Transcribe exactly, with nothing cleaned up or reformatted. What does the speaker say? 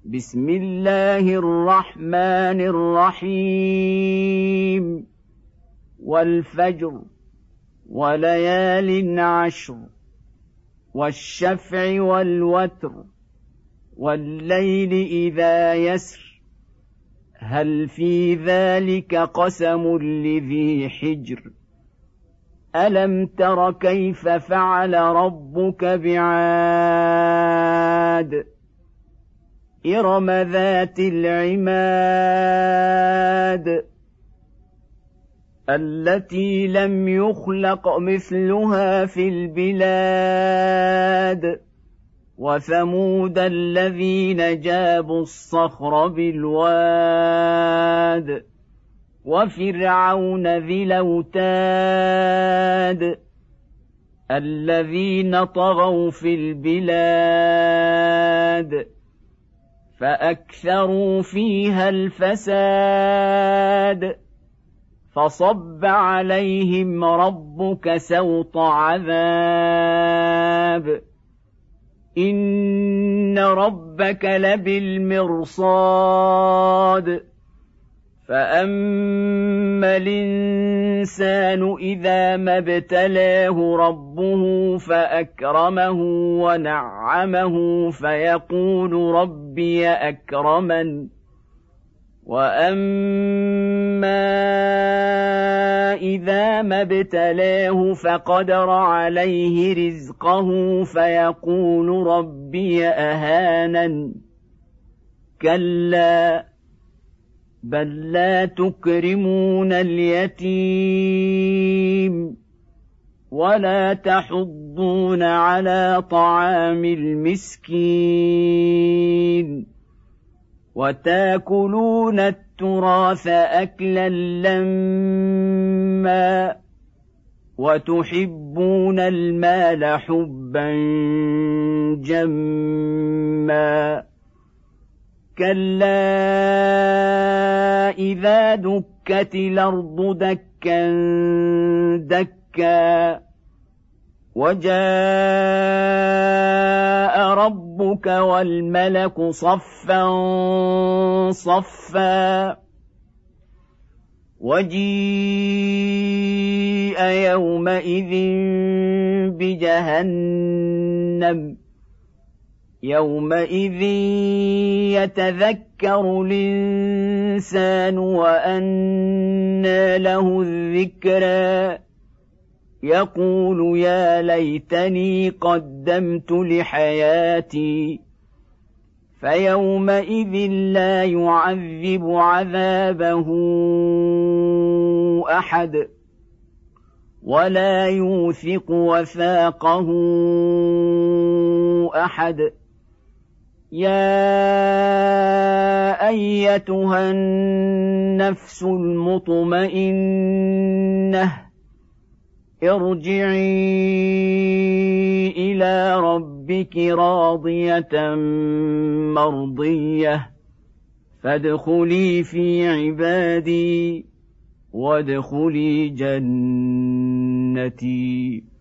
بسم الله الرحمن الرحيم والفجر وليال عشر والشفع والوتر والليل إذا يسر هل في ذلك قسم لذي حجر ألم تر كيف فعل ربك بعاد إرم ذات العماد التي لم يخلق مثلها في البلاد وثمود الذين جابوا الصخر بالواد وفرعون ذي الأوتاد الذين طغوا في البلاد فأكثروا فيها الفساد فصب عليهم ربك سوط عذاب إن ربك لبالمرصاد فأما الإنسان إذا ما ابتلاه ربه فأكرمه ونعمه فيقول ربي أكرمن وأما إذا ما ابتلاه فقدر عليه رزقه فيقول ربي أهانن كلا بل لا تكرمون اليتيم ولا تحضون على طعام المسكين وتاكلون التراث أكلا لما وتحبون المال حبا جما كلا إذا دكت الأرض دكا دكا وجاء ربك والملك صفا صفا وجيء يومئذ بجهنم يومئذ يتذكر الإنسان وأنى له الذكرى يقول يا ليتني قدمت لحياتي فيومئذ لا يعذب عذابه أحد ولا يوثق وثاقه أحد يا أيتها النفس المطمئنة ارجعي إلى ربك راضية مرضية فادخلي في عبادي وادخلي جنتي.